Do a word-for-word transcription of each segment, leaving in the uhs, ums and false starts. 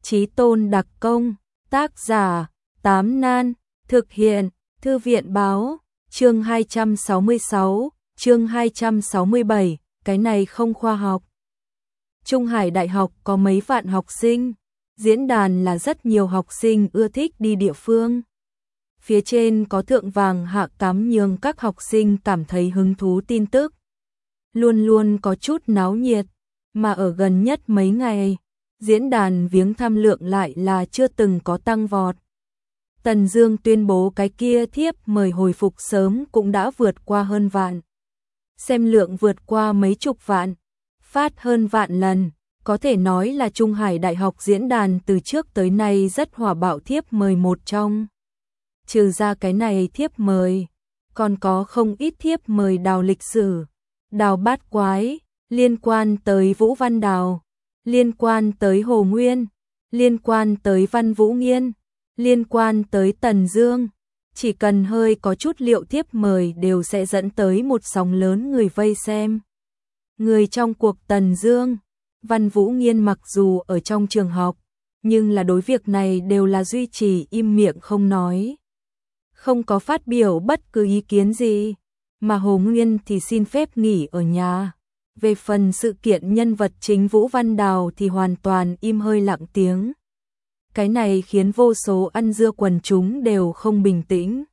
Chí Tôn đặc công, tác giả, Tám Nan, thực hiện, Thư viện báo, chương hai trăm sáu mươi sáu, chương hai trăm sáu mươi bảy, cái này không khoa học. Trung Hải Đại học có mấy vạn học sinh, diễn đàn là rất nhiều học sinh ưa thích đi địa phương. Phía trên có thượng vàng hạ cám nhường các học sinh cảm thấy hứng thú tin tức. Luôn luôn có chút náo nhiệt, mà ở gần nhất mấy ngày, diễn đàn viếng thăm lượng lại là chưa từng có tăng vọt. Tần Dương tuyên bố cái kia thiếp mời hồi phục sớm cũng đã vượt qua hơn vạn. Xem lượng vượt qua mấy chục vạn, phát hơn vạn lần, có thể nói là Trung Hải Đại học diễn đàn từ trước tới nay rất hỏa bạo thiếp mời một trong. Trừ ra cái này thiếp mời, còn có không ít thiếp mời đào lịch sử, đào bát quái, liên quan tới Vũ Văn Đào, liên quan tới Hồ Nguyên, liên quan tới Văn Vũ Nghiên, liên quan tới Tần Dương. Chỉ cần hơi có chút liệu thiếp mời đều sẽ dẫn tới một sóng lớn người vây xem. Người trong cuộc Tần Dương, Văn Vũ Nghiên mặc dù ở trong trường học, nhưng là đối việc này đều là duy trì im miệng không nói. Không có phát biểu bất cứ ý kiến gì, mà Hồ Nguyên thì xin phép nghỉ ở nhà. Về phần sự kiện nhân vật chính Vũ Văn Đào thì hoàn toàn im hơi lặng tiếng. Cái này khiến vô số ăn dưa quần chúng đều không bình tĩnh.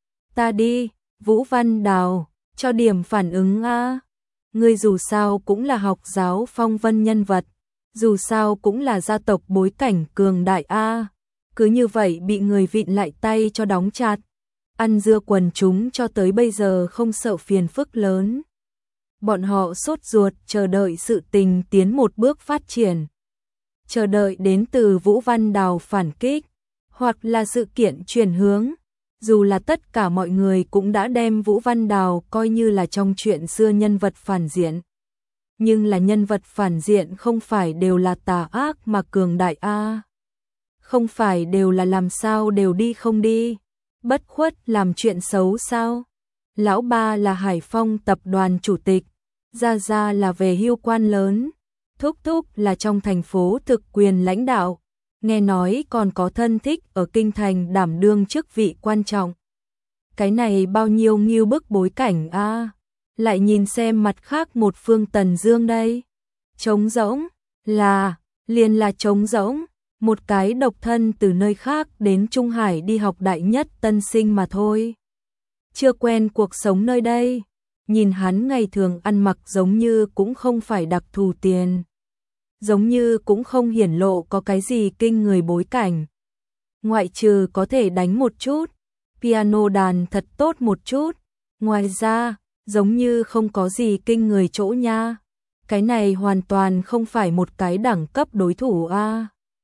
Ta đi, Vũ Văn Đào, cho điểm phản ứng a. Ngươi dù sao cũng là học giáo phong vân nhân vật, dù sao cũng là gia tộc bối cảnh cường đại a. Cứ như vậy bị người vịn lại tay cho đóng chặt. Ăn dưa quần chúng cho tới bây giờ không sợ phiền phức lớn. Bọn họ sốt ruột chờ đợi sự tình tiến một bước phát triển. Chờ đợi đến từ Vũ Văn Đào phản kích, hoặc là sự kiện chuyển hướng. Dù là tất cả mọi người cũng đã đem Vũ Văn Đào coi như là trong chuyện xưa nhân vật phản diện. Nhưng là nhân vật phản diện không phải đều là tà ác mà cường đại a. Không phải đều là làm sao đều đi không đi. Bất khuất làm chuyện xấu sao? Lão ba là Hải Phong tập đoàn chủ tịch, gia gia là về hưu quan lớn, thúc thúc là trong thành phố thực quyền lãnh đạo, nghe nói còn có thân thích ở kinh thành đảm đương chức vị quan trọng. Cái này bao nhiêu nghiêu bức bối cảnh a. À? Lại nhìn xem mặt khác một phương Tần Dương đây. Trống rỗng, là, liền là trống rỗng. Một cái độc thân từ nơi khác đến Trung Hải đi học đại nhất tân sinh mà thôi. Chưa quen cuộc sống nơi đây, nhìn hắn ngày thường ăn mặc giống như cũng không phải đặc thù tiền. Giống như cũng không hiển lộ có cái gì kinh người bối cảnh. Ngoại trừ có thể đánh một chút, piano đàn thật tốt một chút. Ngoài ra, giống như không có gì kinh người chỗ nha. Cái này hoàn toàn không phải một cái đẳng cấp đối thủ a. À.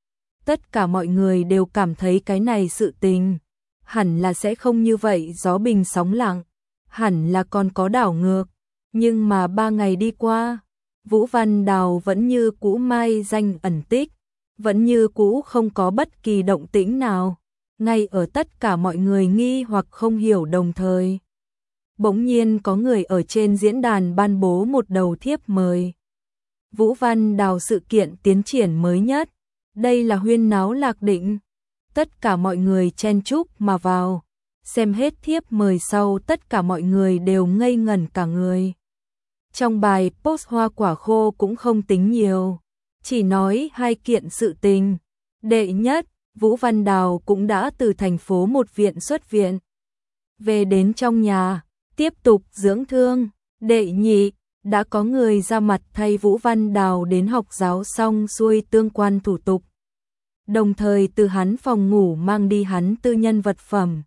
Tất cả mọi người đều cảm thấy cái này sự tình, hẳn là sẽ không như vậy gió bình sóng lặng, hẳn là còn có đảo ngược. Nhưng mà ba ngày đi qua, Vũ Văn Đào vẫn như cũ mai danh ẩn tích, vẫn như cũ không có bất kỳ động tĩnh nào, ngay ở tất cả mọi người nghi hoặc không hiểu đồng thời. Bỗng nhiên có người ở trên diễn đàn ban bố một đầu thiếp mời. Vũ Văn Đào sự kiện tiến triển mới nhất. Đây là huyên náo lạc định. Tất cả mọi người chen chúc mà vào. Xem hết thiếp mời sau tất cả mọi người đều ngây ngẩn cả người. Trong bài post hoa quả khô cũng không tính nhiều. Chỉ nói hai kiện sự tình. Đệ nhất, Vũ Văn Đào cũng đã từ thành phố một viện xuất viện. Về đến trong nhà, tiếp tục dưỡng thương. Đệ nhị, đã có người ra mặt thay Vũ Văn Đào đến học giáo xong xuôi tương quan thủ tục. Đồng thời từ hắn phòng ngủ mang đi hắn tư nhân vật phẩm.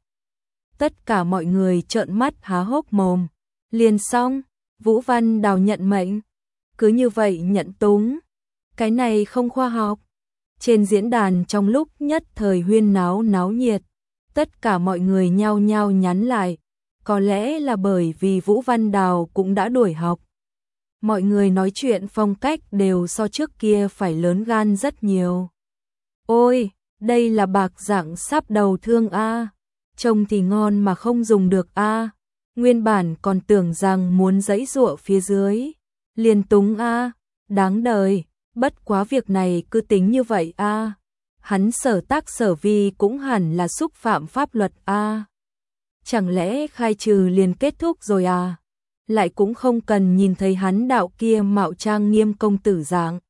Tất cả mọi người trợn mắt há hốc mồm. Liền xong, Vũ Văn Đào nhận mệnh. Cứ như vậy nhận túng. Cái này không khoa học. Trên diễn đàn trong lúc nhất thời huyên náo náo nhiệt, tất cả mọi người nhao nhao nhắn lại. Có lẽ là bởi vì Vũ Văn Đào cũng đã đuổi học. Mọi người nói chuyện phong cách đều so trước kia phải lớn gan rất nhiều. Ôi, đây là bạc dạng sắp đầu thương a. Trông thì ngon mà không dùng được a. Nguyên bản còn tưởng rằng muốn giãy giụa phía dưới. Liền túng a, đáng đời, bất quá việc này cứ tính như vậy a. hắn sở tác sở vi cũng hẳn là xúc phạm pháp luật a. Chẳng lẽ khai trừ liền kết thúc rồi à? Lại cũng không cần nhìn thấy hắn đạo kia mạo trang nghiêm công tử dạng.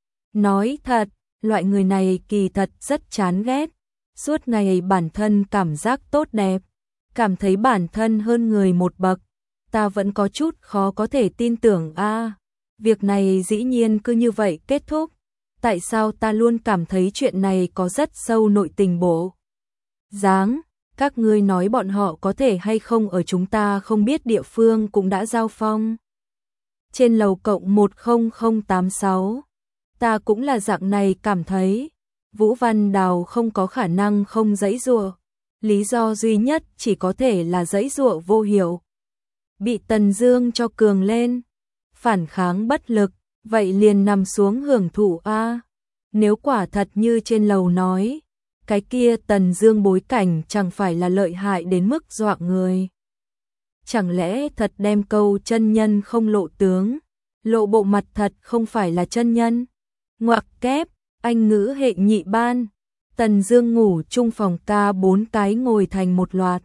Nói thật, loại người này kỳ thật rất chán ghét. Suốt ngày bản thân cảm giác tốt đẹp, cảm thấy bản thân hơn người một bậc. Ta vẫn có chút khó có thể tin tưởng a. Việc này dĩ nhiên cứ như vậy kết thúc. Tại sao ta luôn cảm thấy chuyện này có rất sâu nội tình bộ dáng? Các ngươi nói bọn họ có thể hay không ở chúng ta không biết địa phương cũng đã giao phong. Trên lầu cộng một không không tám sáu, ta cũng là dạng này cảm thấy. Vũ Văn Đào không có khả năng không giãy giụa, lý do duy nhất chỉ có thể là giãy giụa vô hiệu. Bị Tần Dương cho cường lên, phản kháng bất lực, vậy liền nằm xuống hưởng thụ a. Nếu quả thật như trên lầu nói, cái kia Tần Dương bối cảnh chẳng phải là lợi hại đến mức dọa người. Chẳng lẽ thật đem câu chân nhân không lộ tướng, lộ bộ mặt thật không phải là chân nhân? Ngoặc kép, Anh ngữ hệ nhị ban. Tần Dương ngủ chung phòng ca bốn cái ngồi thành một loạt.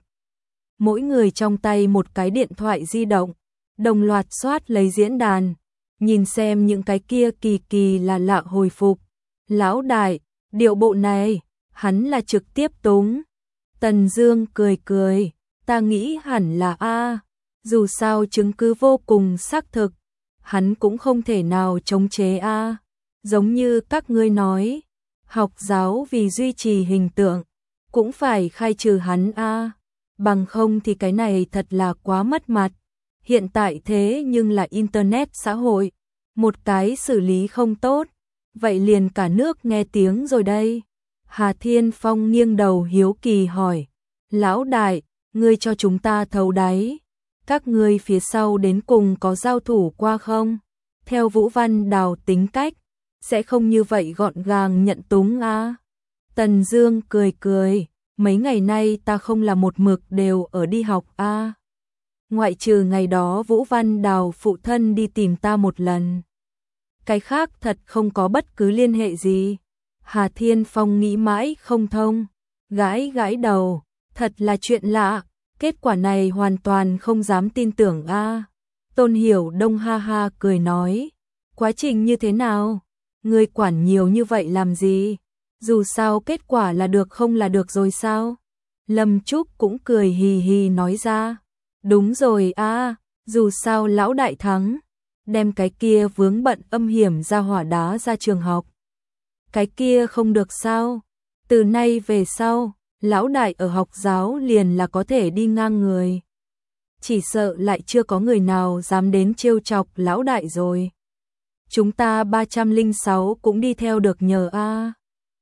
Mỗi người trong tay một cái điện thoại di động, đồng loạt soát lấy diễn đàn, nhìn xem những cái kia kỳ kỳ là lạ hồi phục. Lão đại, điệu bộ này, hắn là trực tiếp túng. Tần Dương cười cười, ta nghĩ hẳn là a, dù sao chứng cứ vô cùng xác thực, hắn cũng không thể nào chống chế a. Giống như các ngươi nói, học giáo vì duy trì hình tượng, cũng phải khai trừ hắn a, bằng không thì cái này thật là quá mất mặt. Hiện tại thế nhưng là internet xã hội, một cái xử lý không tốt, vậy liền cả nước nghe tiếng rồi đây. Hà Thiên Phong nghiêng đầu hiếu kỳ hỏi, lão đại, ngươi cho chúng ta thấu đáy, các ngươi phía sau đến cùng có giao thủ qua không? Theo Vũ Văn Đào tính cách, sẽ không như vậy gọn gàng nhận túng a. Tần Dương cười cười, mấy ngày nay ta không là một mực đều ở đi học a. Ngoại trừ ngày đó Vũ Văn Đào phụ thân đi tìm ta một lần, cái khác thật không có bất cứ liên hệ gì. Hà Thiên Phong nghĩ mãi không thông, gãi gãi đầu, thật là chuyện lạ, kết quả này hoàn toàn không dám tin tưởng a. Tôn Hiểu Đông ha ha cười nói, quá trình như thế nào? Ngươi quản nhiều như vậy làm gì? Dù sao kết quả là được không là được rồi sao? Lâm Trúc cũng cười hì hì nói ra, đúng rồi a, dù sao lão đại thắng, đem cái kia vướng bận âm hiểm ra hỏa đá ra trường học. Cái kia không được sao? Từ nay về sau, lão đại ở học giáo liền là có thể đi ngang người. Chỉ sợ lại chưa có người nào dám đến trêu chọc lão đại rồi. Chúng ta ba trăm lẻ sáu cũng đi theo được nhờ a.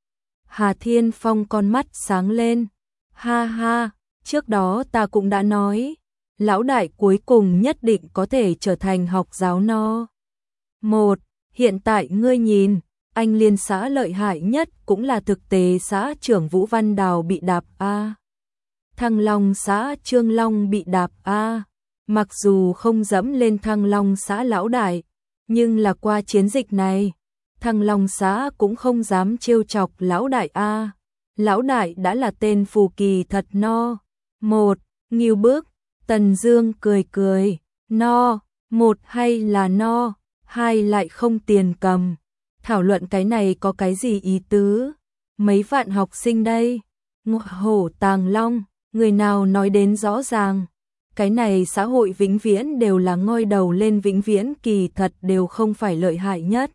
Hà Thiên Phong con mắt sáng lên. Ha ha, trước đó ta cũng đã nói, lão đại cuối cùng nhất định có thể trở thành học giáo no. Một, hiện tại ngươi nhìn, anh liên xã lợi hại nhất cũng là thực tế xã trưởng Vũ Văn Đào bị đạp a. Thăng Long xã Trương Long bị đạp a. Mặc dù không dẫm lên Thăng Long xã lão đại, nhưng là qua chiến dịch này, Thăng Long xã cũng không dám trêu chọc lão đại a. Lão đại đã là tên phù kỳ thật no. Một, nghiêu bước, Tần Dương cười cười, no, một hay là no, hai lại không tiền cầm. Thảo luận cái này có cái gì ý tứ? Mấy vạn học sinh đây, ngọa hổ tàng long, người nào nói đến rõ ràng. Cái này xã hội vĩnh viễn đều là ngoi đầu lên, vĩnh viễn kỳ thật đều không phải lợi hại nhất.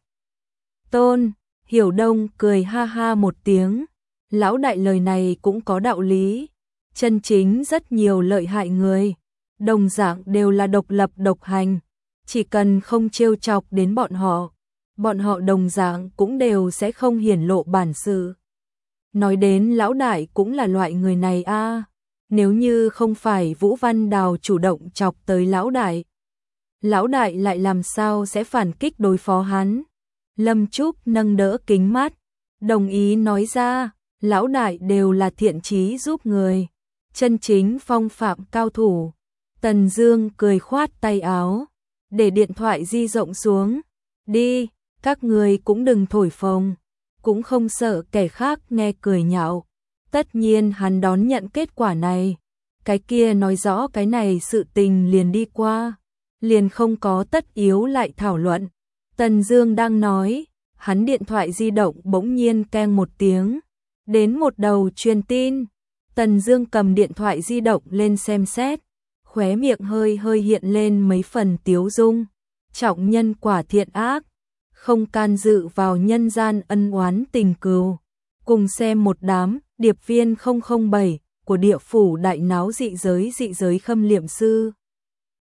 Tôn Hiểu Đông cười ha ha một tiếng, lão đại lời này cũng có đạo lý, chân chính rất nhiều lợi hại người, đồng dạng đều là độc lập độc hành, chỉ cần không trêu chọc đến bọn họ, bọn họ đồng dạng cũng đều sẽ không hiển lộ bản sự. Nói đến lão đại cũng là loại người này a, nếu như không phải Vũ Văn Đào chủ động chọc tới lão đại, lão đại lại làm sao sẽ phản kích đối phó hắn? Lâm Trúc nâng đỡ kính mắt, đồng ý nói ra, lão đại đều là thiện chí giúp người, chân chính phong phạm cao thủ. Tần Dương cười khoát tay áo, để điện thoại di rộng xuống, đi, các người cũng đừng thổi phồng, cũng không sợ kẻ khác nghe cười nhạo. Tất nhiên hắn đón nhận kết quả này. Cái kia nói rõ cái này sự tình liền đi qua, liền không có tất yếu lại thảo luận. Tần Dương đang nói, hắn điện thoại di động bỗng nhiên keng một tiếng, đến một đầu truyền tin. Tần Dương cầm điện thoại di động lên xem xét, khóe miệng hơi hơi hiện lên mấy phần tiếu dung. Trọng nhân quả thiện ác, không can dự vào nhân gian ân oán tình cừu. Cùng xem một đám điệp viên không không bảy của địa phủ đại náo dị giới dị giới khâm liệm sư.